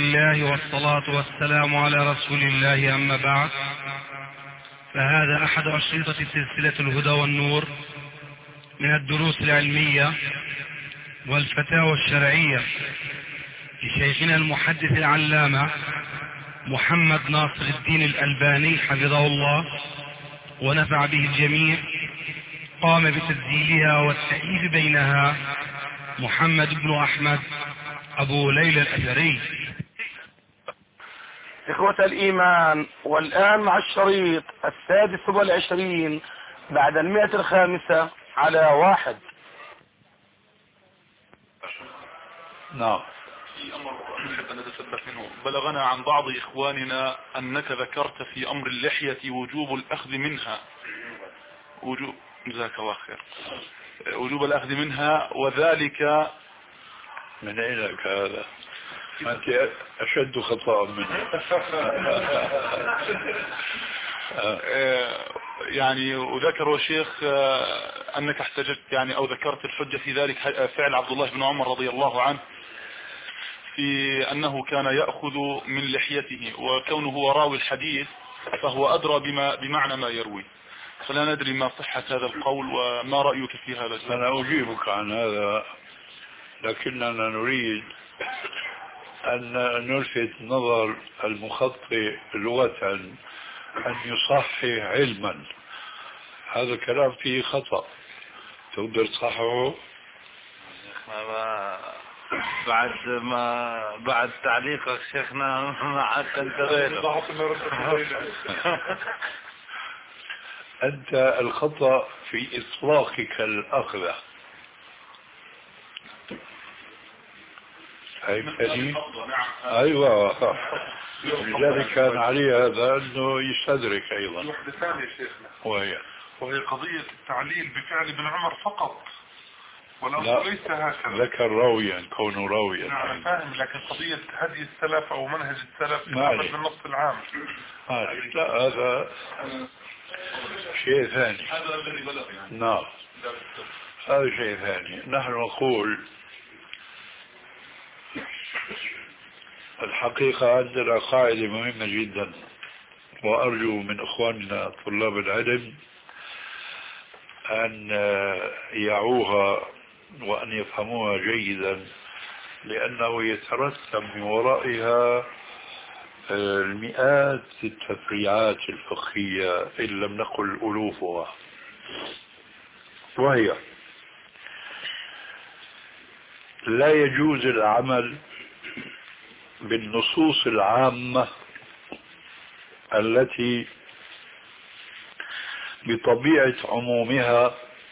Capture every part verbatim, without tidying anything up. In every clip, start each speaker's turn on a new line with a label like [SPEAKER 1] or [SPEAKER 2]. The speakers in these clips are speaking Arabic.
[SPEAKER 1] لله والصلاة والسلام على رسول الله، أما بعد، فهذا أحد أشرطة سلسلة الهدى والنور من الدروس العلمية والفتاوى الشرعية لشيخنا المحدث العلامة محمد ناصر الدين الألباني حفظه الله ونفع به الجميع. قام بتسجيلها والتأليف بينها محمد بن أحمد أبو ليلى الأثري.
[SPEAKER 2] إخوة الإيمان، والآن مع الشريط السادس والعشرين بعد المئة الخامسة على واحد.
[SPEAKER 3] نعم. في أمر نحب أن نتثبت منه. بلغنا عن بعض إخواننا أنك ذكرت في أمر اللحية وجوب الأخذ منها وجوب جزاك الله خير وجوب الأخذ منها، وذلك
[SPEAKER 4] من أين لك هذا؟ أنت أشد خطأ منه.
[SPEAKER 3] يعني وذكر الشيخ أنك احتجت يعني أو ذكرت الحجة في ذلك فعل عبد الله بن عمر رضي الله عنه في أنه كان يأخذ من لحيته، وكونه هو راوي الحديث فهو أدرى بما بمعنى ما يروي، فلا ندري ما صحة هذا القول وما رأيك في هذا.
[SPEAKER 4] أنا أجيبك عن هذا، لكننا نريد أن نلفت نظر المخطئ لغة أن يصحح علما. هذا الكلام فيه خطأ، تقدر تصححه؟
[SPEAKER 5] بعد ما بعد تعليقك شيخنا ما عاد انتبهت.
[SPEAKER 4] أنت الخطأ في إطلاقك الأخذة. فهمتني؟ أيوة، لذلك كان عليه هذا أنه يستدرك أيضا.
[SPEAKER 6] وحدة ثانية شيخنا،
[SPEAKER 4] وهي
[SPEAKER 6] وهي قضية التعليل بفعل ابن عمر فقط، والأمر ليس هكذا.
[SPEAKER 4] ذكر راويا، كونه راويا.
[SPEAKER 6] نعم فاهم، لكن قضية هدي السلف أو منهج السلف
[SPEAKER 4] معلش
[SPEAKER 6] بالنص العام.
[SPEAKER 4] معلش، لا هذا شيء ثاني.
[SPEAKER 3] هذا الذي بلغ يعني.
[SPEAKER 4] نعم، هذا شيء ثاني. نحن نقول الحقيقة عندنا قاعدة مهمة جدا، وأرجو من إخواننا طلاب العلم أن يعوها وأن يفهموها جيدا، لأنه يترتب من ورائها المئات التفريعات الفقهية إن لم نقل ألوفها. وهي لا يجوز العمل بالنصوص العامة التي بطبيعة عمومها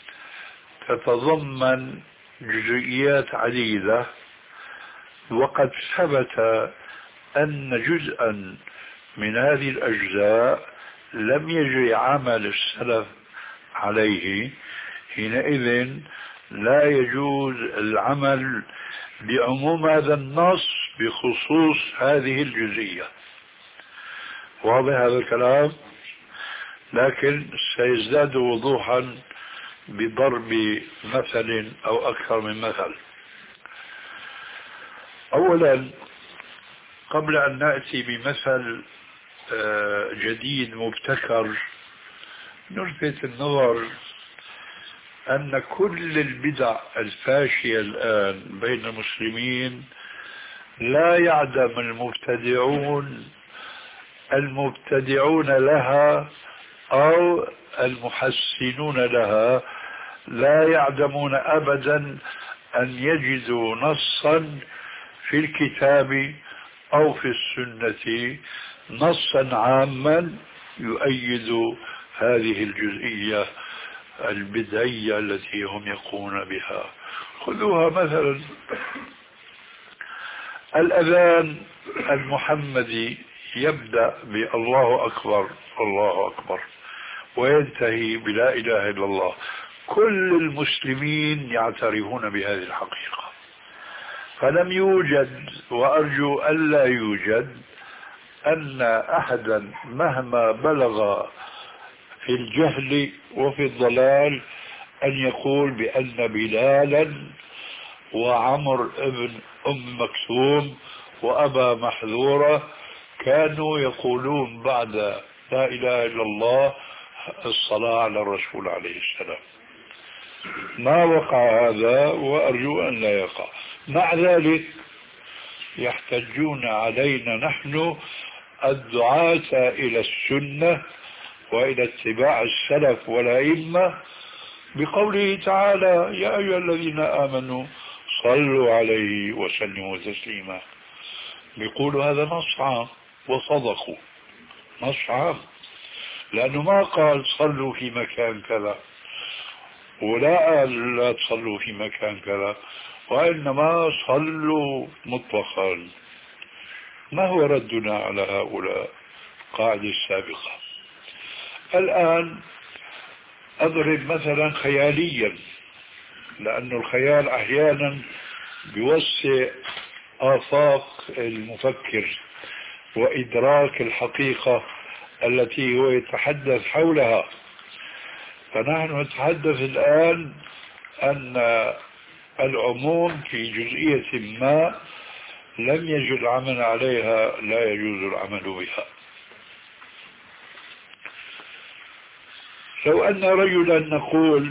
[SPEAKER 4] تتضمن جزئيات عديدة، وقد ثبت أن جزءا من هذه الأجزاء لم يجري عمل السلف عليه. حينئذ لا يجوز العمل بعموم هذا النص بخصوص هذه الجزئية. واضح هذا الكلام؟ لكن سيزداد وضوحا بضرب مثل أو أكثر من مثل. أولا، قبل أن نأتي بمثل جديد مبتكر، نلفت النظر أن كل البدع الفاشية الآن بين المسلمين لا يعدم المبتدعون المبتدعون لها أو المحسنون لها، لا يعدمون أبدا أن يجدوا نصا في الكتاب أو في السنة، نصا عاما يؤيد هذه الجزئية البدعية التي هم يقومون بها. خذوها مثلا الأذان المحمدي يبدأ بالله أكبر الله أكبر وينتهي بلا إله إلا الله. كل المسلمين يعترفون بهذه الحقيقة، فلم يوجد وأرجو ألا يوجد أن أحدا مهما بلغ في الجهل وفي الضلال أن يقول بأن بلالا وعمر ابن أم مكتوم وأبى محذورة كانوا يقولون بعد لا إله إلا الله الصلاة على الرسول عليه السلام. ما وقع هذا وأرجو أن لا يقع. مع ذلك يحتجون علينا نحن الدعاة إلى السنة وإلى اتباع السلف والأئمة بقوله تعالى يا أيها الذين آمنوا صلوا عليه وسلموا تسليما. بيقولوا هذا نص عام وصدقوا، نص عام، لأنه ما قال صلوا في مكان كذا ولا قال لا تصلوا في مكان كذا، وإنما صلوا مطلقا. ما هو ردنا على هؤلاء؟ القاعدة السابقة. الآن أضرب مثلا خياليا، لأن الخيال أحيانا بيوسع آفاق المفكر وإدراك الحقيقة التي هو يتحدث حولها. فنحن نتحدث الآن أن العموم في جزئية ما لم يجوز العمل عليها لا يجوز العمل بها. لو أن رجلا نقول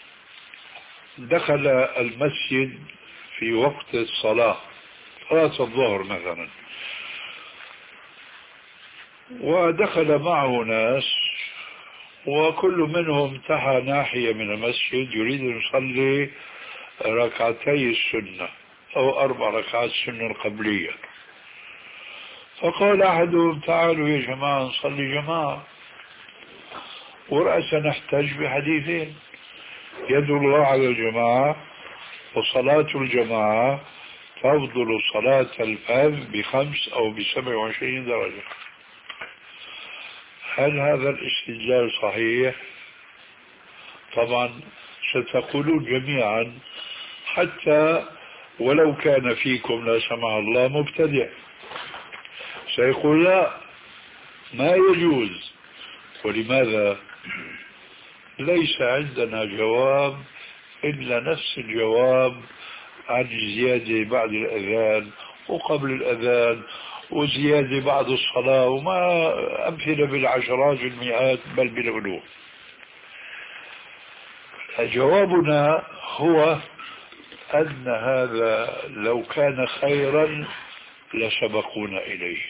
[SPEAKER 4] دخل المسجد في وقت الصلاة، صلاة الظهر مثلا، ودخل معه ناس وكل منهم انتهى ناحية من المسجد يريد أن يصلي ركعتي السنة أو أربع ركعات السنة القبلية، فقال أحدهم تعالوا يا جماعة نصلي جماعة، ورأسا نحتاج بحديثين: يد الله على الجماعة، وصلاة الجماعة تفضل صلاة الفرد بخمس أو بسبع وعشرين درجة. هل هذا الاستدلال صحيح؟ طبعا ستقولون جميعا حتى ولو كان فيكم لا سمح الله مبتدع سيقول لا ما يجوز. ولماذا؟ ليس عندنا جواب إلا نفس الجواب عن الزيادة بعد الأذان وقبل الأذان وزيادة بعد الصلاة، وما أمثلة بالعشرات والمئات بل بالألوف. جوابنا هو أن هذا لو كان خيرا لسبقونا إليه.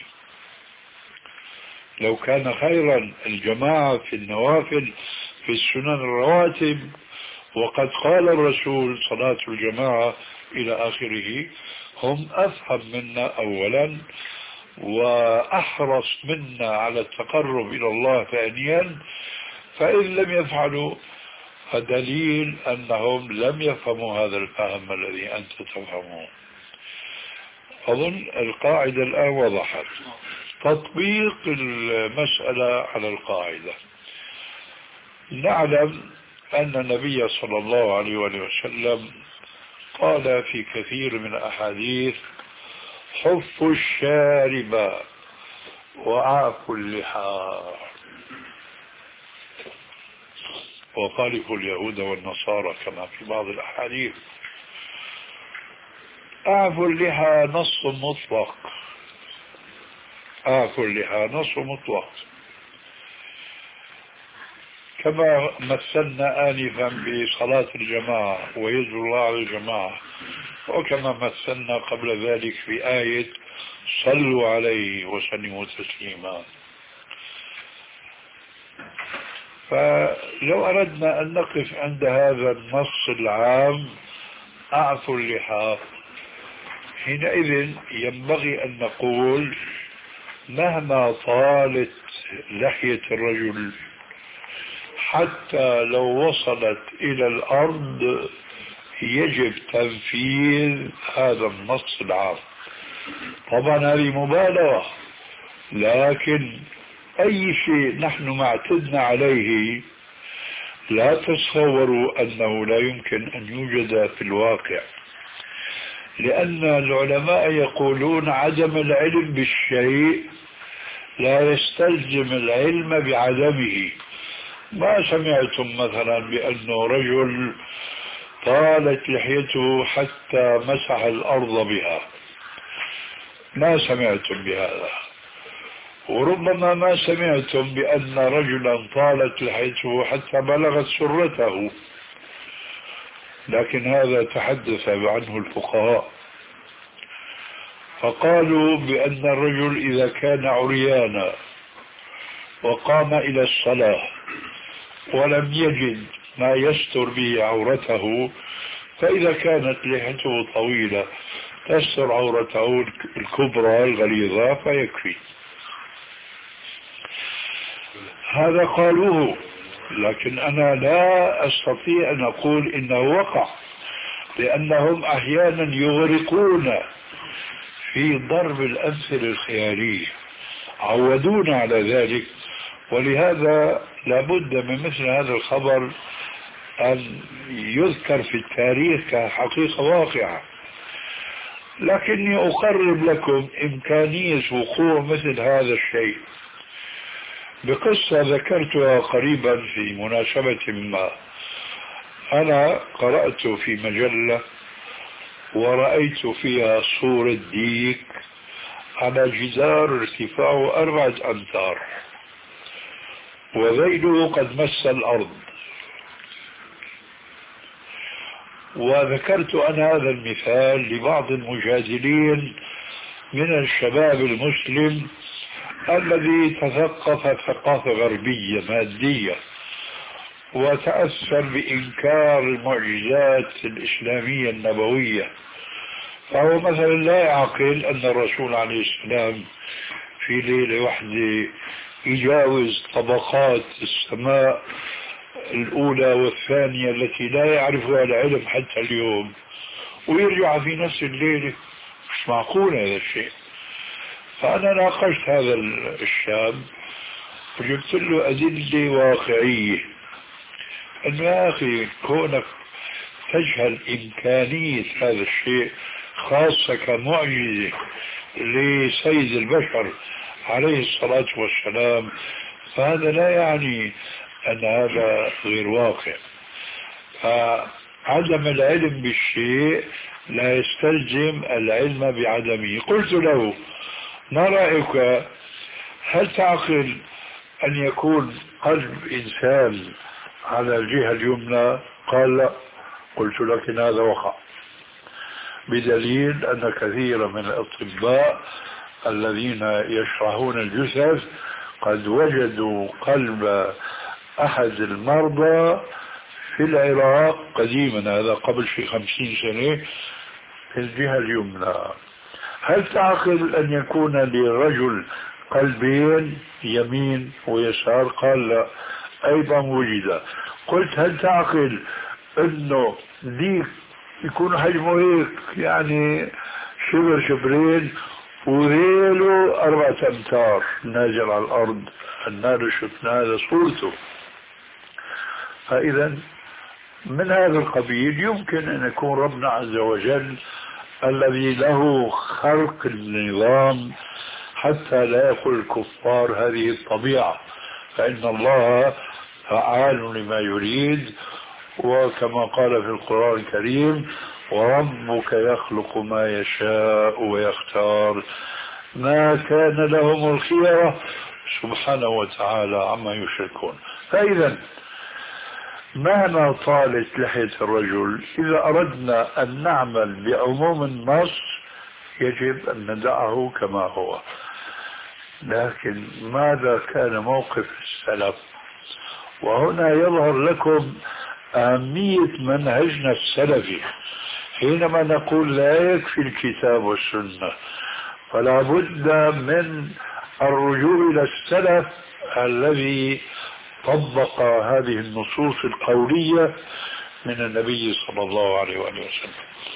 [SPEAKER 4] لو كان خيرا الجماعة في النوافل في السنن الرواتب، وقد قال الرسول صلاة الجماعة إلى آخره، هم أفهم منا أولا وأحرص منا على التقرب إلى الله ثانيا، فإن لم يفعلوا فدليل أنهم لم يفهموا هذا الفهم الذي أنت تفهمه. أظن القاعدة الآن وضحت. تطبيق المسألة على القاعدة: نعلم أن النبي صلى الله عليه وسلم قال في كثير من الأحاديث: حفوا الشارب وعافوا اللحى وخالفوا اليهود والنصارى كما في بعض الأحاديث. أعفوا اللحى نص مطلق، أعفوا اللحى نص مطلق، كما مثلنا آنفا بصلاة الجماعة ويد الله على الجماعة، وكما مثلنا قبل ذلك في آية صلوا عليه وسلموا تسليما. فلو أردنا أن نقف عند هذا النص العام أعفوا اللحى، حينئذ ينبغي أن نقول مهما طالت لحية الرجل حتى لو وصلت إلى الأرض يجب تنفيذ هذا النص العام. طبعا هذه مبالغة، لكن أي شيء نحن ما اعتدنا عليه لا تصوروا أنه لا يمكن أن يوجد في الواقع، لأن العلماء يقولون عدم العلم بالشيء لا يستلزم العلم بعدمه. ما سمعتم مثلا بأنه رجل طالت لحيته حتى مسح الأرض بها، ما سمعتم بهذا، وربما ما سمعتم بأن رجلا طالت لحيته حتى بلغت سرته، لكن هذا تحدث عنه الفقهاء، فقالوا بأن الرجل إذا كان عريانا وقام إلى الصلاة ولم يجد ما يستر به عورته، فإذا كانت لحيته طويلة تستر عورته الكبرى الغليظة فيكفي. هذا قالوه، لكن أنا لا أستطيع أن أقول إنه وقع، لأنهم أحيانا يغرقون في ضرب الأمثلة الخيالية، عودونا على ذلك، ولهذا لابد من مثل هذا الخبر أن يذكر في التاريخ كحقيقة واقعة. لكني أقرب لكم إمكانية وقوع مثل هذا الشيء بقصة ذكرتها قريبا في مناسبة ما. أنا قرأت في مجلة ورأيت فيها صورة ديك على جدار ارتفاعه أربعة أمتار وذيله قد مس الأرض، وذكرت أنا هذا المثال لبعض المجادلين من الشباب المسلم الذي تثقف ثقافة غربية مادية وتأثر بإنكار المعجزات الإسلامية النبوية، فهو مثلا لا يعقل أن الرسول عليه السلام في ليلة واحدة يجاوز طبقات السماء الأولى والثانية التي لا يعرفها العلم حتى اليوم ويرجع في نفس الليلة. مش معقول هذا الشيء. فأنا ناقشت هذا الشاب وجبت له أدلة واقعية أنه يا أخي كونك تجهل إمكانية هذا الشيء خاصة كمعجزة لسيد البشر عليه الصلاة والسلام، فهذا لا يعني أن هذا غير واقع. فعدم العلم بالشيء لا يستلزم العلم بعدمه. قلت له ما رأيك، هل تعقل أن يكون قلب إنسان على الجهة اليمنى؟ قال لا. قلت لكن هذا وقع، بدليل أن كثير من الأطباء الذين يشرحون الجثث قد وجدوا قلب أحد المرضى في العراق قديما، هذا قبل في خمسين سنة، في الجهة اليمنى. هل تعقل أن يكون للرجل قلبين يمين ويسار؟ قال لا، أيضا وجد. قلت هل تعقل أنه ديك يكون حجمه هيك يعني شبر شبرين وذيله أربعة أمتار نازل على الأرض؟ النار شفنا هذا صورته. فإذا من هذا القبيل يمكن أن يكون ربنا عز وجل الذي له خلق النظام حتى لا يقول الكفار هذه الطبيعة، فإن الله فعال لما يريد، وكما قال في القرآن الكريم وربك يخلق ما يشاء ويختار ما كان لهم الخيرة سبحانه وتعالى عما يشركون. فإذا مهما طالت لحية الرجل، إذا أردنا أن نعمل بعموم النص يجب أن ندعه كما هو. لكن ماذا كان موقف السلف؟ وهنا يظهر لكم أهمية منهجنا السلفي. حينما نقول لا يكفي الكتاب والسنة، فلا بد من الرجوع إلى السلف الذي طبق هذه النصوص القولية من النبي صلى الله عليه وآله وسلم.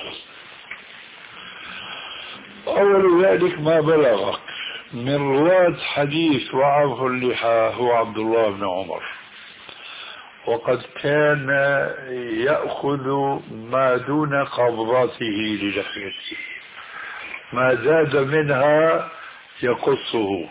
[SPEAKER 4] أول ذلك ما بلغك من رواة حديث وعظ اللحى هو عبد الله بن عمر، وقد كان يأخذ ما دون قبضته للحيته، ما زاد منها يقصه،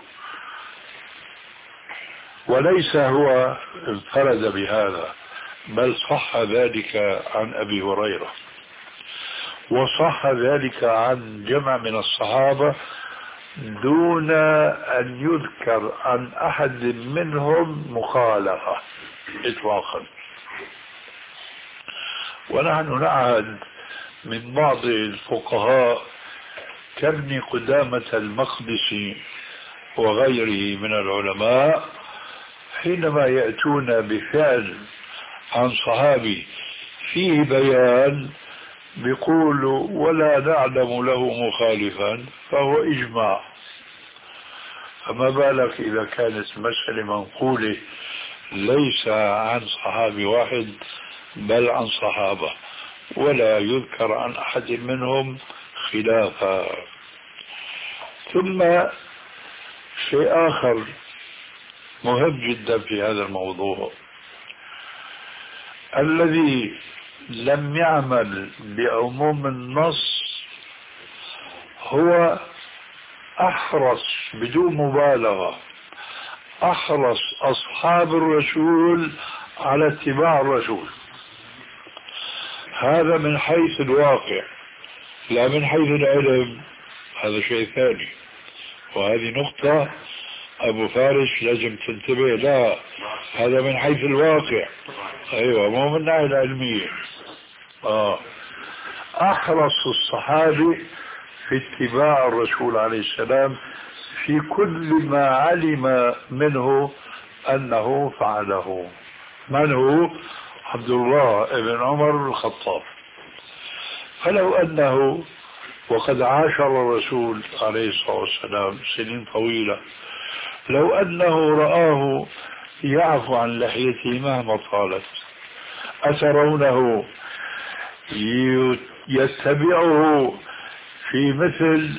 [SPEAKER 4] وليس هو انفرد بهذا، بل صح ذلك عن أبي هريرة، وصح ذلك عن جمع من الصحابة دون أن يذكر عن أحد منهم مخالفة إطلاقا. ونحن نعهد من بعض الفقهاء كابن قدامة المقدسي وغيره من العلماء حينما يأتون بفعل عن صحابي فيه بيان بيقولوا ولا نعلم له مخالفا فهو إجماع. فما بالك إذا كانت مسألة منقولة ليس عن صحابي واحد بل عن صحابة ولا يذكر عن أحد منهم خلافا. ثم شيء آخر مهم جدا في هذا الموضوع، الذي لم يعمل بعموم النص هو أحرص بدون مبالغة أحرص أصحاب الرسول على اتباع الرسول. هذا من حيث الواقع، لا من حيث العلم، هذا شيء ثاني. وهذه نقطة أبو فارس لازم تنتبه لا، هذا من حيث الواقع. أيوة، مو من الناحية العلمية. آه. أحرص الصحابة في اتباع الرسول عليه السلام في كل ما علم منه أنه فعله. من هو؟ عبد الله بن عمر الخطاب. فلو أنه وقد عاشر الرسول عليه الصلاة والسلام سنين طويلة، لو أنه رآه يعفو عن لحيته مهما طالت، أترونه يتبعه في مثل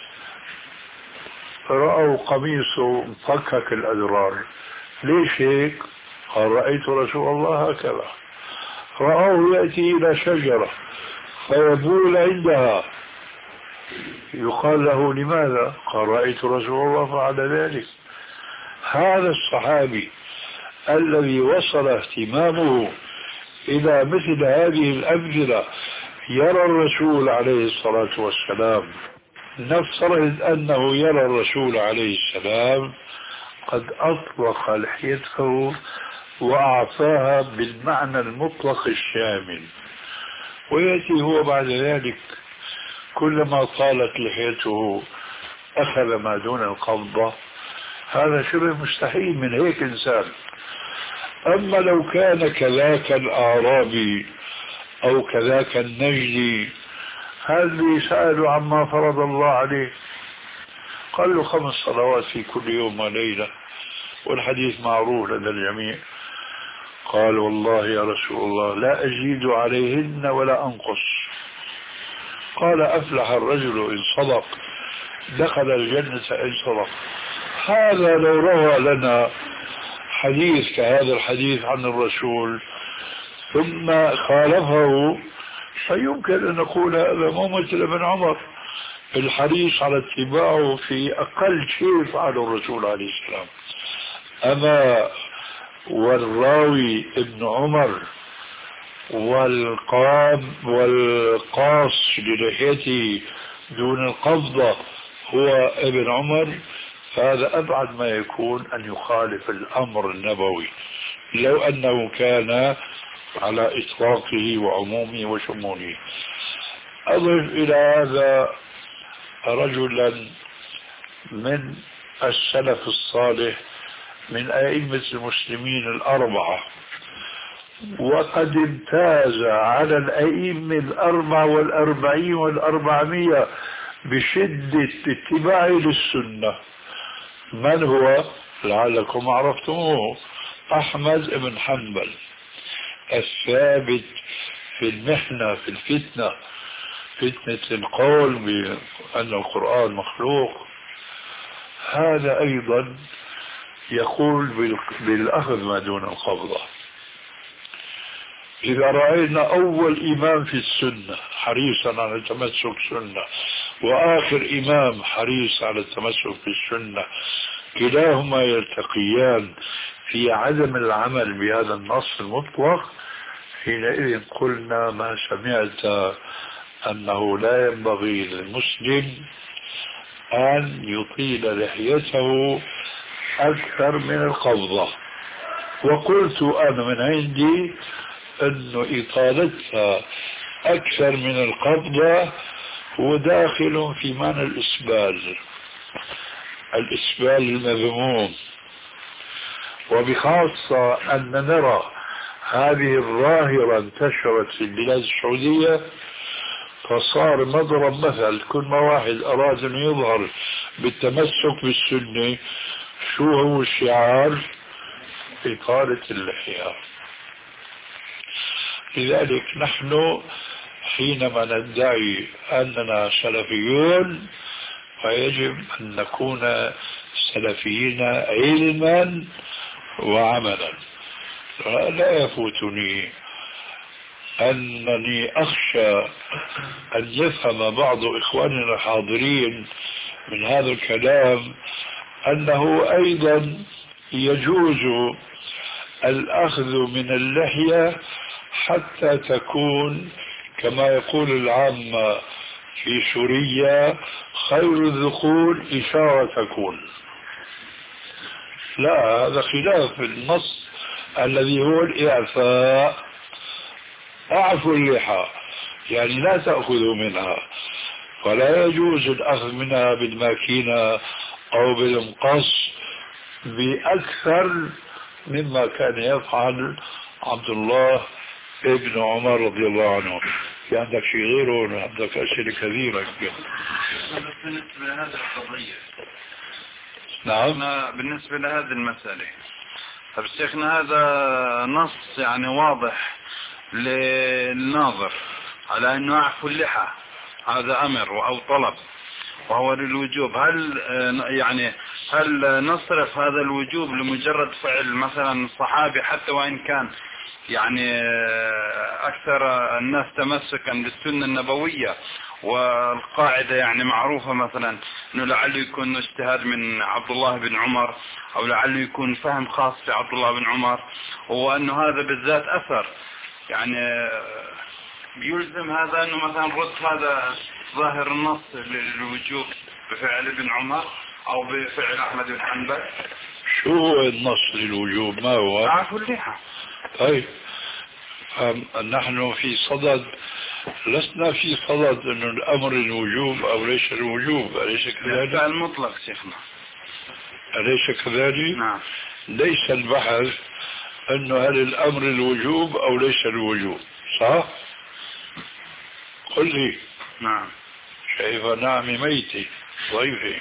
[SPEAKER 4] رأوا قميصه مفكك الأدرار؟ ليش هيك؟ قال رأيت رسول الله هكذا. رأوه يأتي إلى شجرة فيبول عندها، يقال له لماذا؟ قال رأيت رسول الله فعل ذلك. هذا الصحابي الذي وصل اهتمامه إلى مثل هذه الأمثلة يرى الرسول عليه الصلاة والسلام، نفترض أنه يرى الرسول عليه السلام قد أطلق لحيته وأعطاها بالمعنى المطلق الشامل، ويأتي هو بعد ذلك كلما طالت لحيته أخذ ما دون القبضة. هذا شبه مستحيل من هيك إنسان. أما لو كان كذاك الأعرابي أو كذاك النجدي، هذا سألوا عما فرض الله عليه، قال له خمس صلوات في كل يوم وليلة، والحديث معروف لدى الجميع. قال والله يا رسول الله لا أزيد عليهن ولا أنقص. قال أفلح الرجل إن صدق، دخل الجنة إن صدق. هذا لو روى لنا حديث كهذا الحديث عن الرسول ثم خالفه فيمكن أن نقول هذا مو مثل ابن عمر الحريص على اتباعه في أقل شيء فعله الرسول عليه السلام. أما والراوي ابن عمر والقام والقاص للحيته دون القبضة هو ابن عمر، فهذا أبعد ما يكون أن يخالف الأمر النبوي لو أنه كان على إطلاقه وعمومه وشموله. أضف إلى هذا رجلا من السلف الصالح من أئمة المسلمين الأربعة، وقد امتاز على الأئمة الأربعة والأربعين والأربعمية بشدة اتباعه للسنة. من هو؟ لعلكم عرفتموه، أحمد بن حنبل الثابت في المحنة في الفتنة، فتنة القول بأن القرآن مخلوق. هذا أيضا يقول بالأخذ ما دون القبضة. إذا رأينا أول إمام في السنة حريصا على التمسك سنة، وآخر إمام حريص على التمسك بالسنة، كلاهما يلتقيان في عدم العمل بهذا النص المطلق، حينئذ قلنا ما سمعت أنه لا ينبغي للمسلم أن يطيل لحيته أكثر من القبضة. وقلت أنا من عندي أنه إطالتها أكثر من القبضة هو داخل في معنى الإسبال، الإسبال المذموم. وبخاصة أن نرى هذه الظاهرة انتشرت في البلاد السعودية، فصار مضرب مثل. كل ما واحد أراد أن يظهر بالتمسك بالسنة شو هو الشعار؟ إطالة اللحية. لذلك نحن حينما ندعي أننا سلفيون فيجب أن نكون سلفيين علما وعملا. لا يفوتني أنني أخشى أن يفهم بعض إخواننا الحاضرين من هذا الكلام أنه أيضا يجوز الأخذ من اللحية حتى تكون كما يقول العامة في سوريا خير الذقون إشارة تكون. لا، هذا خلاف النص الذي هو الإعفاء. أعفوا اللحى يعني لا تأخذوا منها، ولا يجوز الأخذ منها بالماكينة أو بالمقص بأكثر مما كان يفعل عبد الله ابن عمر رضي الله عنه. في عندك شيء غيره؟ عندك أسئلة كثيرة.
[SPEAKER 5] بالنسبة لهذه القضية،
[SPEAKER 4] نعم،
[SPEAKER 5] بالنسبة لهذه المسألة، طب شيخنا هذا نص يعني واضح للناظر على أنه أعفو اللحى، هذا أمر أو طلب وهو للوجوب. هل يعني هل نصرف هذا الوجوب لمجرد فعل مثلا الصحابي حتى وإن كان يعني أكثر الناس تمسكا بالسنة النبوية، والقاعدة يعني معروفة مثلا أنه لعله يكون اجتهاد من عبد الله بن عمر، أو لعله يكون فهم خاص في عبد الله بن عمر، وأنه هذا بالذات أثر يعني يلزم هذا أنه مثلا رد هذا ظاهر النص للوجوب بفعل ابن عمر أو بفعل أحمد بن حنبل.
[SPEAKER 4] شو هو النص للوجوب؟ ما هو؟
[SPEAKER 5] عفو اللحى.
[SPEAKER 4] طيب نحن في صدد، لسنا في صدد أن الأمر الوجوب أو ليس الوجوب، أليس كذلك؟
[SPEAKER 5] المطلق شيخنا،
[SPEAKER 4] أليس كذلك؟
[SPEAKER 5] نعم.
[SPEAKER 4] ليس البحث أنه هل الأمر الوجوب أو ليس الوجوب، صح؟ قل لي.
[SPEAKER 5] نعم.
[SPEAKER 4] شايفة نعمي ميتي ضيفي.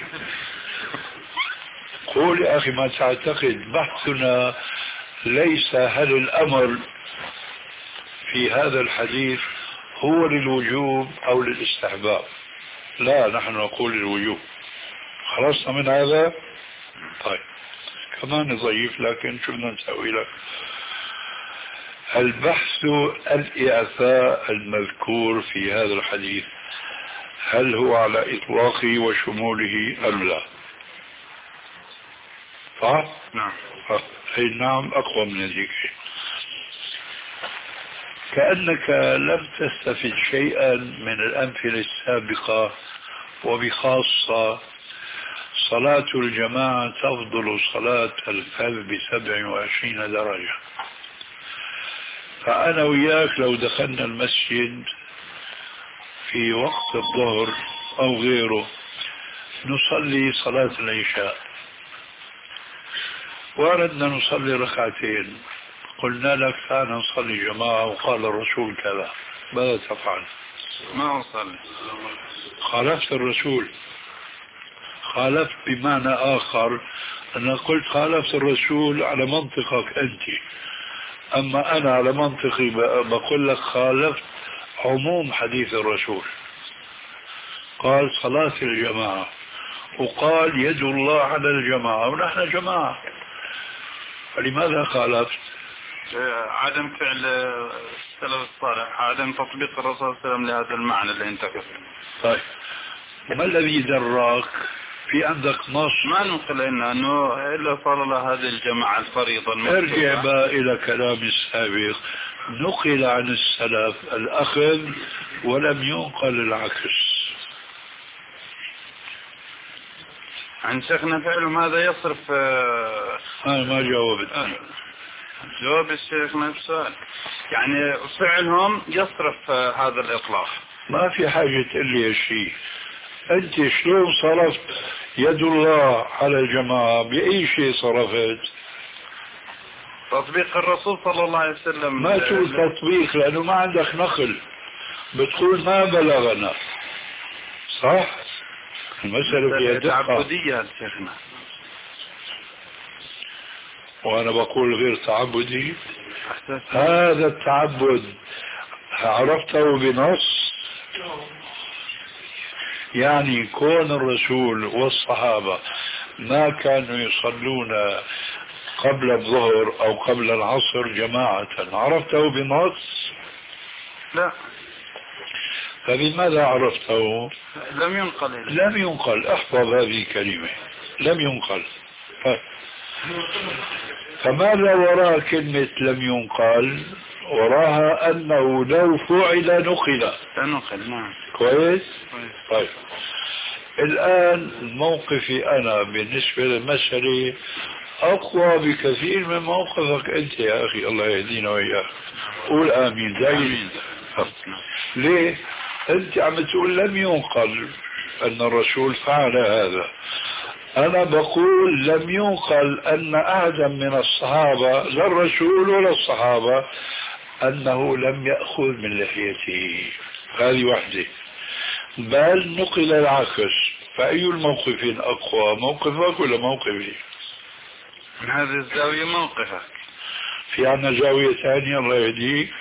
[SPEAKER 4] قول يا أخي ما تعتقد. بحثنا ليس هل الأمر في هذا الحديث هو للوجوب أو للاستحباب، لا، نحن نقول للوجوب. خلصنا من هذا؟ طيب كمان ضعيف، لكن شو بدنا نسوي لك؟ البحث الإعفاء المذكور في هذا الحديث هل هو على إطلاقه وشموله أم لا؟ صح؟
[SPEAKER 5] نعم.
[SPEAKER 4] أي نعم أقوى من ذلك. كأنك لم تستفد شيئا من الأمثلة السابقة، وبخاصة صلاة الجماعة تفضل صلاة الفرد بسبع وعشرين درجة. فأنا وياك لو دخلنا المسجد في وقت الظهر أو غيره نصلي صلاة العشاء وأردنا نصلي ركعتين، قلنا لك تعال نصلي جماعة وقال الرسول كذا، ماذا تفعل؟
[SPEAKER 5] ما أصلي.
[SPEAKER 4] خالفت الرسول. خالفت بمعنى آخر، أنا قلت خالفت الرسول على منطقك أنت، أما أنا على منطقي بقول لك خالفت عموم حديث الرسول. قال صلاة الجماعة، وقال يد الله على الجماعة، ونحن جماعة، فلماذا خالفت؟
[SPEAKER 5] عدم فعل السلف الصالح، عدم تطبيق الرسول صلى الله عليه وسلم لهذا المعنى اللي انت قلت.
[SPEAKER 4] طيب ما الذي دراك؟ في عندك نص؟
[SPEAKER 5] ما نقل لنا انه الا صلى هذه الجماعة الفريضة المكتوبة.
[SPEAKER 4] ارجع بقى الى كلام السابق، نقل عن السلف الأخذ ولم ينقل العكس.
[SPEAKER 5] عن شيخنا فعلهم هذا يصرف آه
[SPEAKER 4] أنا ما جاوبت آه
[SPEAKER 5] جواب الشيخ نفسه، يعني فعلهم يصرف آه هذا الإطلاق.
[SPEAKER 4] ما في حاجة تقول لي شيء. أنت شلون صرفت يد الله على الجماعة؟ بأي شيء صرفت؟
[SPEAKER 5] تطبيق الرسول صلى الله عليه وسلم.
[SPEAKER 4] ما تقول تطبيق لأنه ما عندك نقل، بتقول ما بلغنا. صح؟ المسألة فيها دقة
[SPEAKER 5] تعبدية شيخنا،
[SPEAKER 4] وأنا بقول غير تعبدي. هذا التعبد عرفته بنص، يعني كون الرسول والصحابة ما كانوا يصلون قبل الظهر أو قبل العصر جماعة، عرفته بنص؟
[SPEAKER 5] لا.
[SPEAKER 4] فبماذا عرفته؟
[SPEAKER 5] لم ينقل.
[SPEAKER 4] لم ينقل. احفظ هذه الكلمة، لم ينقل. فماذا وراء كلمة لم ينقل؟ وراها أنه لو فعل نقل.
[SPEAKER 5] نقل نعم.
[SPEAKER 4] كويس؟ طيب الآن موقفي أنا بالنسبة للمسألة أقوى بكثير من موقفك أنت يا أخي، الله يهدينا وإياك. قول آمين. آمين. ليه؟ أنت عم تقول لم ينقل أن الرسول فعل هذا، أنا بقول لم ينقل أن أحدا من الصحابة، لا الرسول ولا الصحابة، أنه لم يأخذ من لحيته. هذه واحدة. بل نقل العكس. فأي الموقفين أقوى، موقفك ولا موقفي؟
[SPEAKER 5] من هذه الزاوية موقفك.
[SPEAKER 4] في عنا زاوية ثانية الله يهديك.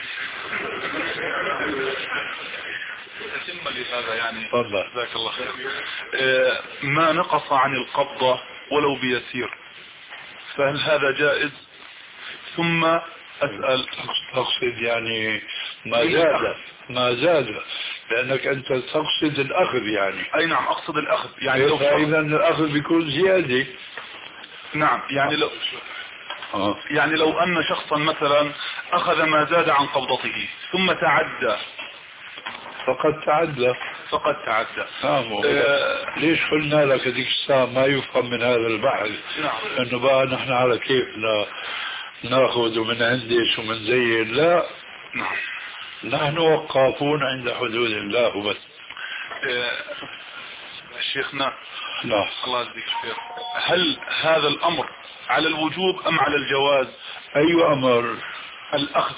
[SPEAKER 3] هذا يعني
[SPEAKER 4] تفضل.
[SPEAKER 3] جزاك الله خير. آه ما نقص عن القبضة ولو بيسير، فهل هذا جائز؟ ثم أسأل،
[SPEAKER 4] تقصد يعني ما زاد ما زاد لأنك أنت تقصد الأخذ يعني.
[SPEAKER 3] أي نعم أقصد الأخذ، يعني لو
[SPEAKER 4] فإذا الأخذ بيكون زيادة.
[SPEAKER 3] نعم يعني لو
[SPEAKER 4] آه.
[SPEAKER 3] يعني لو أن شخصا مثلا أخذ ما زاد عن قبضته ثم تعدى،
[SPEAKER 4] فقد تعدى
[SPEAKER 3] فقد تعدى.
[SPEAKER 4] آه.
[SPEAKER 3] آه
[SPEAKER 4] ليش قلنا لك هذيك الساعة ما يفهم من هذا البحث؟
[SPEAKER 3] نعم.
[SPEAKER 4] أنه بقى نحن على كيفنا ناخذ ومن عندش ومن زين. لا،
[SPEAKER 3] نعم.
[SPEAKER 4] نحن وقافون عند حدود الله وبس.
[SPEAKER 3] آه شيخنا
[SPEAKER 4] لا.
[SPEAKER 3] الله يجزيك خير، هل هذا الأمر على الوجوب أم على الجواز؟
[SPEAKER 4] أي أمر؟
[SPEAKER 3] الأخذ.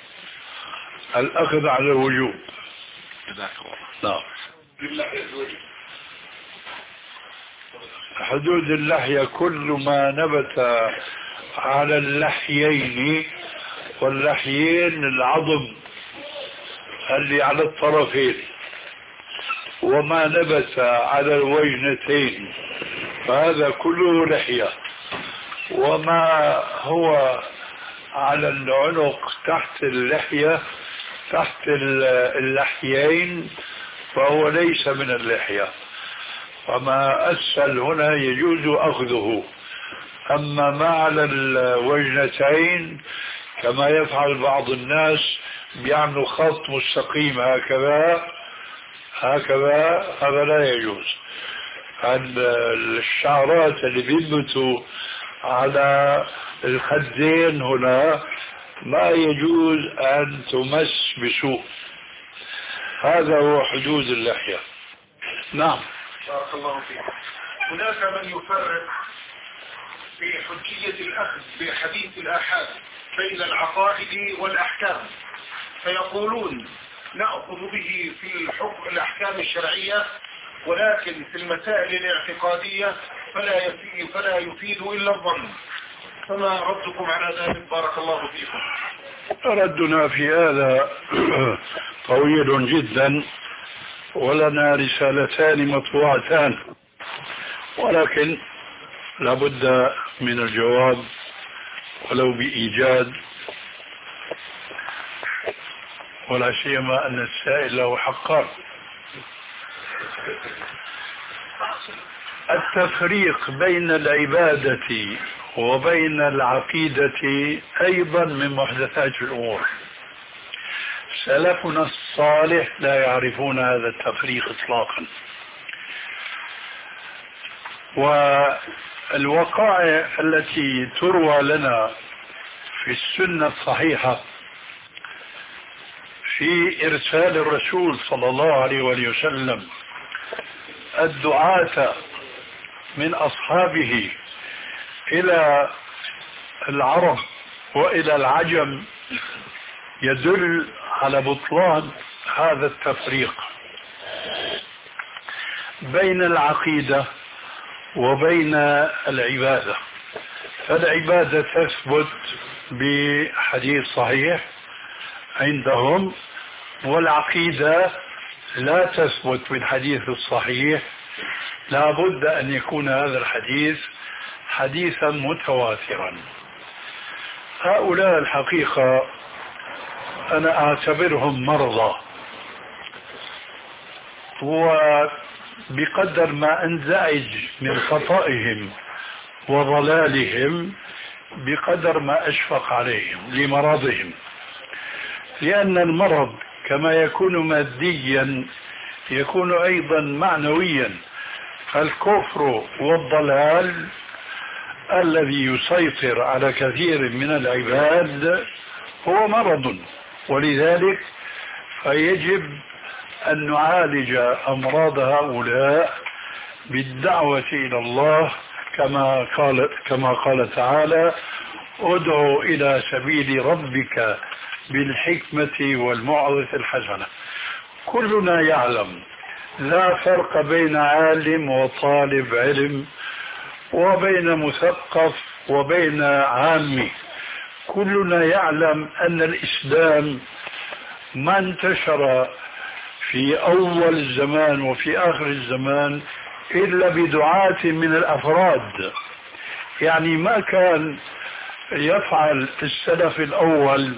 [SPEAKER 4] الأخذ على الوجوب.
[SPEAKER 3] جزاك الله.
[SPEAKER 4] نعم. حدود اللحية كل ما نبت على اللحيين، واللحيين العظم اللي على الطرفين، وما نبت على الوجنتين فهذا كله لحية، وما هو على العنق تحت اللحية تحت اللحيين فهو ليس من اللحية. فما أسفل هنا يجوز أخذه، أما ما على الوجنتين كما يفعل بعض الناس بيعملوا خط مستقيم هكذا هكذا، هذا لا يجوز. الشعرات اللي بينبتوا على الخدين هنا ما يجوز أن تمس بسوء. هذا هو حدود اللحية. نعم.
[SPEAKER 6] بارك الله فيك. هناك من يفرق في حجية الأخذ بحديث الآحاد بين العقائد والأحكام، فيقولون نأخذ به في الحكم الأحكام الشرعية، ولكن في المسائل الاعتقادية فلا يفيد, فلا يفيد إلا الظن. فما ردكم على ذلك؟ بارك الله فيكم.
[SPEAKER 4] ردنا في هذا طويل جدا، ولنا رسالتان مطبوعتان، ولكن لابد من الجواب ولو بإيجاد، ولا سيما أن السائل له حقان. التفريق بين العبادة وبين العقيدة أيضا من محدثات الأمور. سلفنا الصالح لا يعرفون هذا التفريق إطلاقا. والوقائع التي تروى لنا في السنة الصحيحة في إرسال الرسول صلى الله عليه وآله وسلم الدعاة من أصحابه إلى العرب وإلى العجم يدل على بطلان هذا التفريق بين العقيدة وبين العبادة. فالعبادة تثبت بحديث صحيح عندهم، والعقيدة لا تثبت بالحديث الصحيح، لا بد أن يكون هذا الحديث حديثا متواترا. هؤلاء الحقيقة أنا أعتبرهم مرضى، وبقدر ما أنزعج من خطئهم وضلالهم بقدر ما أشفق عليهم لمرضهم، لأن المرض كما يكون ماديا يكون أيضا معنويا. فالكفر والضلال الذي يسيطر على كثير من العباد هو مرض، ولذلك فيجب أن نعالج أمراض هؤلاء بالدعوة إلى الله كما قال, كما قال تعالى: ادعو إلى سبيل ربك بالحكمة والموعظة الحسنة. كلنا يعلم لا فرق بين عالم وطالب علم وبين مثقف وبين عامي. كلنا يعلم أن الإسلام ما انتشر في أول الزمان وفي آخر الزمان إلا بدعاة من الأفراد. يعني ما كان يفعل السلف الأول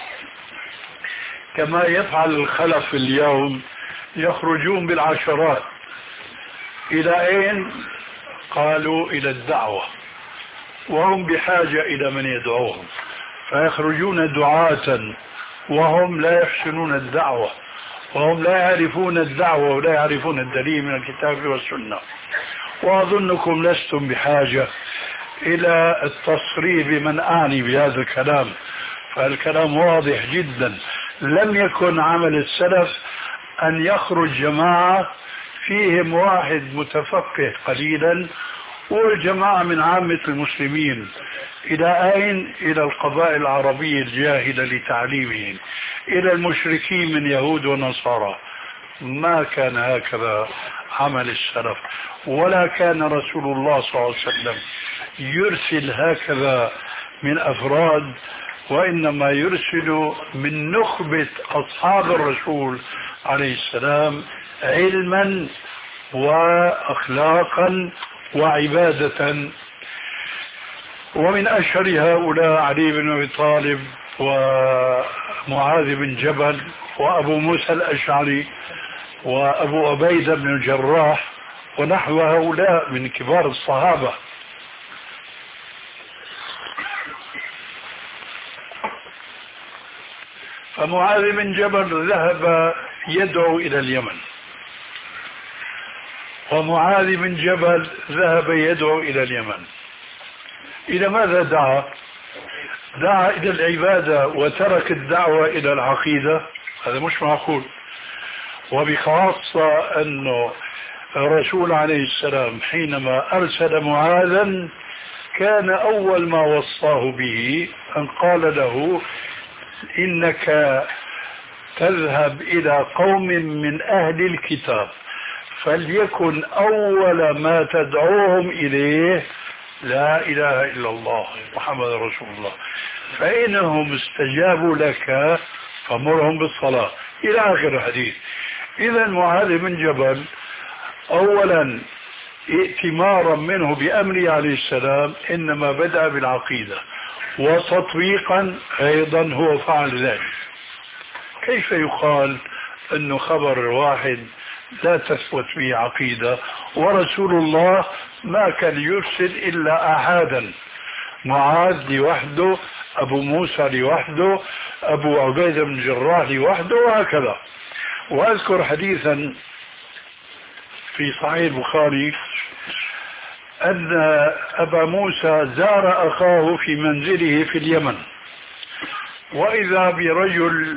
[SPEAKER 4] كما يفعل الخلف اليوم، يخرجون بالعشرات. إلى أين؟ قالوا إلى الدعوة، وهم بحاجة إلى من يدعوهم، فيخرجون دعاة وهم لا يحسنون الدعوة، وهم لا يعرفون الدعوة ولا يعرفون الدليل من الكتاب والسنة. وأظنكم لستم بحاجة إلى التصريح بمن أعني بهذا الكلام، فالكلام واضح جدا. لم يكن عمل السلف أن يخرج جماعة فيهم واحد متفقه قليلا والجماعة من عامة المسلمين. إلى أين؟ إلى القبائل العربية الجاهلة لتعليمهم، إلى المشركين من يهود ونصارى. ما كان هكذا عمل السلف، ولا كان رسول الله صلى الله عليه وسلم يرسل هكذا من أفراد، وإنما يرسل من نخبة أصحاب الرسول عليه السلام علما وأخلاقا وعبادة. ومن أشهر هؤلاء علي بن أبي طالب ومعاذ بن جبل وأبو موسى الأشعري وأبو عبيدة بن الجراح ونحو هؤلاء من كبار الصحابة. فمعاذ بن جبل ذهب يدعو إلى اليمن، ومعاذ بن جبل ذهب يدعو إلى اليمن. إلى ماذا دعا؟ دعا إلى العبادة وترك الدعوة إلى العقيدة؟ هذا مش معقول. وبخاصة أنه الرسول عليه السلام حينما أرسل معاذا كان أول ما وصاه به أن قال له: إنك تذهب إلى قوم من أهل الكتاب، فليكن أول ما تدعوهم إليه لا إله إلا الله محمد رسول الله، فإنهم استجابوا لك فمرهم بالصلاة، إلى آخر الحديث. إذا معاذ بن جبل أولا ائتمارا منه بأمره عليه السلام إنما بدأ بالعقيدة، وتطبيقا أيضا هو فعل ذلك. كيف يقال أنه خبر واحد لا تثبت به عقيدة؟ ورسول الله ما كان يرسل إلا أحدا، معاذ لوحده، أبو موسى لوحده، أبو عبيدة بن الجراح لوحده، وهكذا. وأذكر حديثا في صحيح البخاري أن أبا موسى زار أخاه في منزله في اليمن، وإذا برجل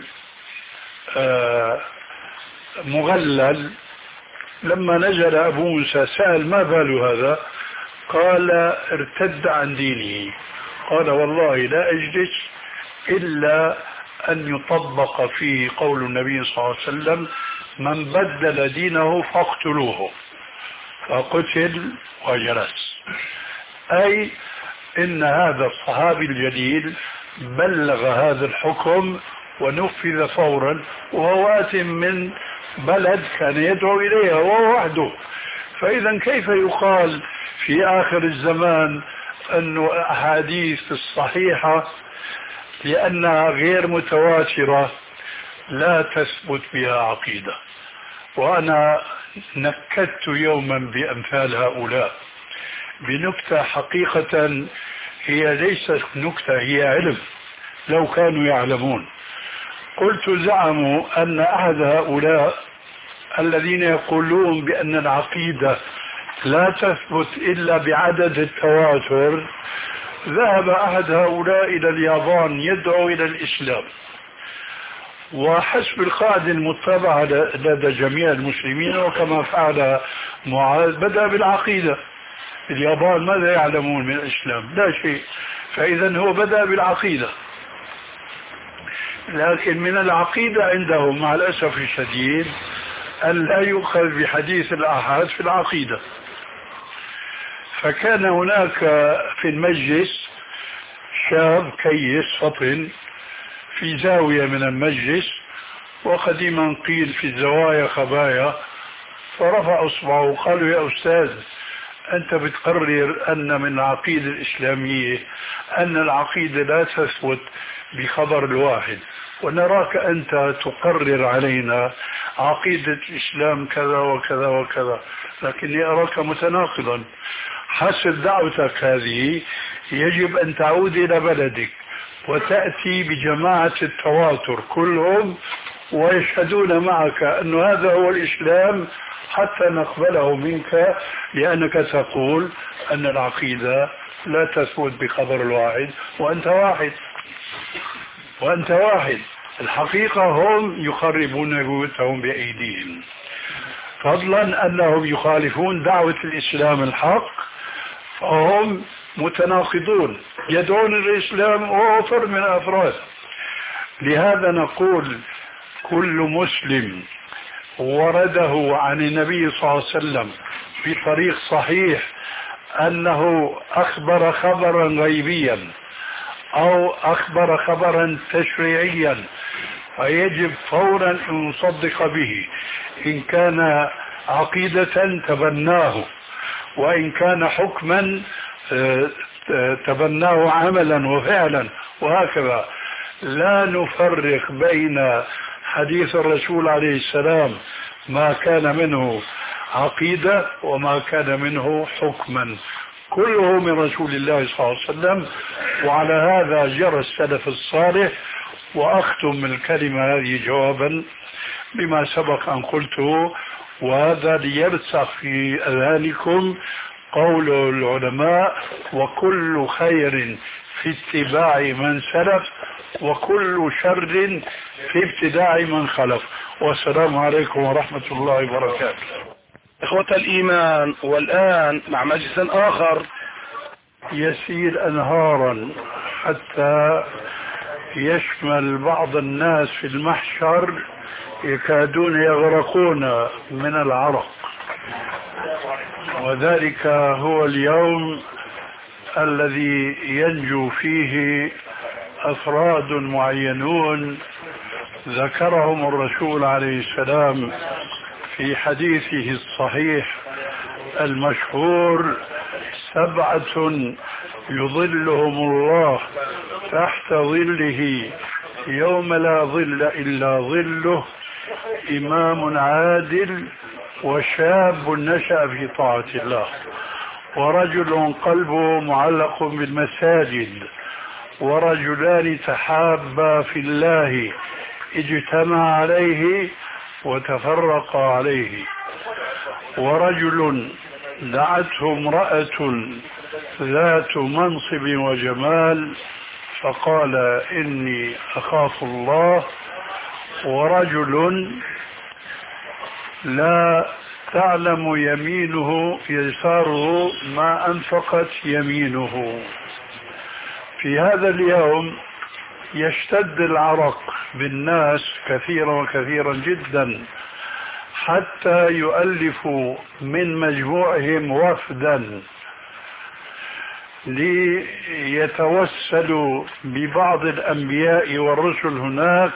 [SPEAKER 4] مغلل. لما نزل أبو موسى سأل ما بال هذا؟ قال ارتد عن دينه. قال والله لا أجلس إلا أن يطبق فيه قول النبي صلى الله عليه وسلم من بدل دينه فاقتلوه، فقتل وجلس. أي إن هذا الصحابي الجليل بلغ هذا الحكم ونفذ فورا، وهو آت من بلد كان يدعو إليها وهو وحده. فإذا كيف يقال في آخر الزمان أن أحاديث الصحيحة لأنها غير متواترة لا تثبت بها عقيدة؟ وأنا نكدت يوما بأمثال هؤلاء بنكتة حقيقة هي ليست نكتة، هي علم لو كانوا يعلمون. قلت زعموا أن أحد هؤلاء الذين يقولون بأن العقيدة لا تثبت إلا بعدد التواتر، ذهب أحد هؤلاء إلى اليابان يدعو إلى الإسلام، وحسب القاعدة المتبعة لدى جميع المسلمين وكما فعل معاذ بدأ بالعقيدة. اليابان ماذا يعلمون من الإسلام؟ لا شيء. فإذا هو بدأ بالعقيدة، لكن من العقيدة عندهم مع الأسف الشديد أن لا يؤخذ بحديث الآحاد في العقيدة. فكان هناك في المجلس شاب كيس فطن في زاوية من المجلس، وقديما قيل في الزوايا خبايا، فرفع اصبعه وقالوا يا أستاذ أنت بتقرر أن من العقيدة الإسلامية أن العقيدة لا تثبت بخبر الواحد، ونراك أنت تقرر علينا عقيدة الإسلام كذا وكذا وكذا، لكني أراك متناقضا. حسب دعوتك هذه يجب أن تعود إلى بلدك وتأتي بجماعة التواتر كلهم ويشهدون معك أن هذا هو الإسلام حتى نقبله منك، لأنك تقول أن العقيدة لا تثبت بخبر الواحد وأنت واحد وأنت واحد. الحقيقة هم يخربون بيوتهم بأيديهم، فضلا أنهم يخالفون دعوة الإسلام الحق، فهم متناقضون يدعون الإسلام وهو فرد من الأفراد. لهذا نقول كل مسلم ورده عن النبي صلى الله عليه وسلم بطريق صحيح أنه أخبر خبرا غيبيا أو أخبر خبرا تشريعيا فيجب فورا أن نصدق به. إن كان عقيدة تبناه، وإن كان حكما تبناه عملا وفعلا، وهكذا. لا نفرق بين حديث الرسول عليه السلام ما كان منه عقيدة وما كان منه حكما، كله من رسول الله صلى الله عليه وسلم. وعلى هذا جرى السلف الصالح. وأختم الكلمة هذه جوابا بما سبق أن قلته، وهذا ليرسخ في أذهانكم قول العلماء: وكل خير في اتباع من سلف وكل شر في ابتداع من خلف. والسلام عليكم ورحمة الله وبركاته.
[SPEAKER 2] إخوة الإيمان، والآن مع مجلس آخر
[SPEAKER 4] يسير أنهارا حتى يشمل بعض الناس في المحشر يكادون يغرقون من العرق، وذلك هو اليوم الذي ينجو فيه أفراد معينون ذكرهم الرسول عليه السلام في حديثه الصحيح المشهور: سبعة يظلهم الله تحت ظله يوم لا ظل إلا ظله: إمام عادل، وشاب نشأ في طاعة الله، ورجل قلبه معلق بالمساجد، ورجلان تحابا في الله اجتمع عليه وتفرقا عليه، ورجل دعته امرأة ذات منصب وجمال فقال إني أخاف الله، ورجل لا تعلم يمينه يساره ما أنفقت يمينه. في هذا اليوم يشتد العرق بالناس كثيرا وكثيرا جدا، حتى يؤلفوا من مجموعهم وفدا ليتوسلوا ببعض الأنبياء والرسل هناك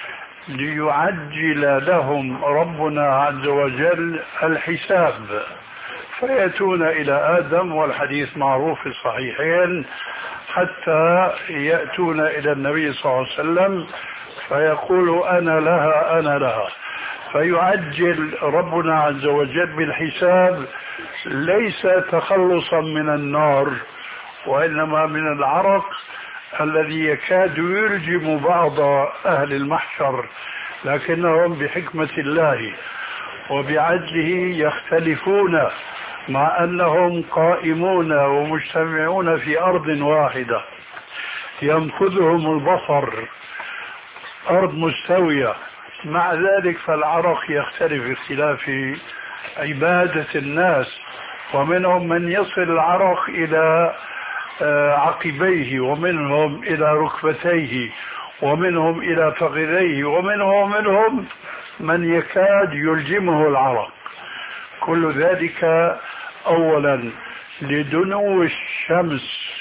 [SPEAKER 4] ليعجل لهم ربنا عز وجل الحساب، فيأتون إلى آدم والحديث معروف في الصحيحين، حتى يأتون إلى النبي صلى الله عليه وسلم فيقول أنا لها أنا لها، فيعجل ربنا عز وجل بالحساب، ليس تخلصا من النار وإنما من العرق الذي يكاد يلجم بعض أهل المحشر، لكنهم بحكمة الله وبعدله يختلفون مع أنهم قائمون ومجتمعون في أرض واحدة ينفذهم البصر، أرض مستوية، مع ذلك فالعرق يختلف اختلاف عبادة الناس، ومنهم من يصل العرق إلى عقبيه، ومنهم إلى ركبتيه، ومنهم إلى فخذيه، ومنهم منهم من يكاد يلجمه العرق. كل ذلك أولا لدنو الشمس.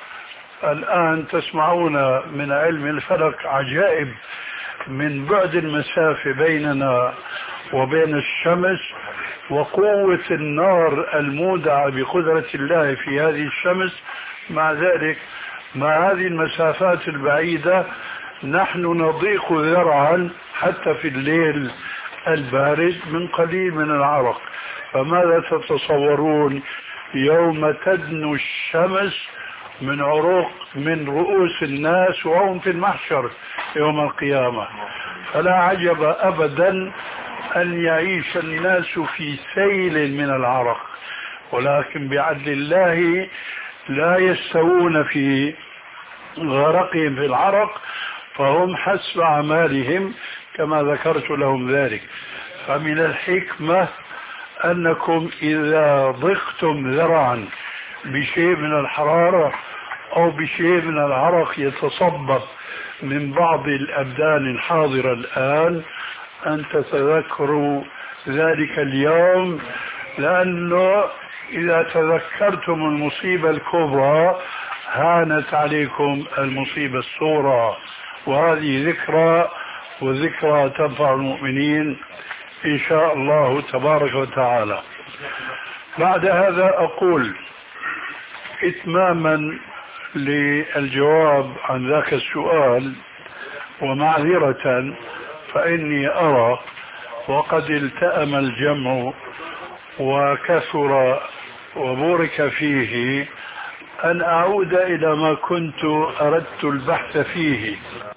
[SPEAKER 4] الآن تسمعون من علم الفلك عجائب من بعد المسافة بيننا وبين الشمس وقوة النار المودعة بقدرة الله في هذه الشمس. مع ذلك مع هذه المسافات البعيدة نحن نضيق ذرعا حتى في الليل البارد من قليل من العرق. فماذا تتصورون يوم تدنو الشمس من عروق من رؤوس الناس وهم في المحشر يوم القيامة؟ فلا عجب أبدا أن يعيش الناس في سيل من العرق، ولكن بعدل الله لا يستوون في غرقهم في العرق، فهم حسب أعمالهم كما ذكرت لهم ذلك. فمن الحكمة أنكم إذا ضقتم ذرعا بشيء من الحرارة أو بشيء من العرق يتصبب من بعض الأبدان الحاضرة الآن أن تتذكروا ذلك اليوم، لأنه إذا تذكرتم المصيبة الكبرى هانت عليكم المصيبة الصغرى، وهذه ذكرى، وذكرى تنفع المؤمنين إن شاء الله تبارك وتعالى. بعد هذا أقول إتماما للجواب عن ذاك السؤال ومعذرة، فإني أرى وقد التأم الجمع وكثر وبورك فيه أن أعود إلى ما كنت أردت البحث فيه.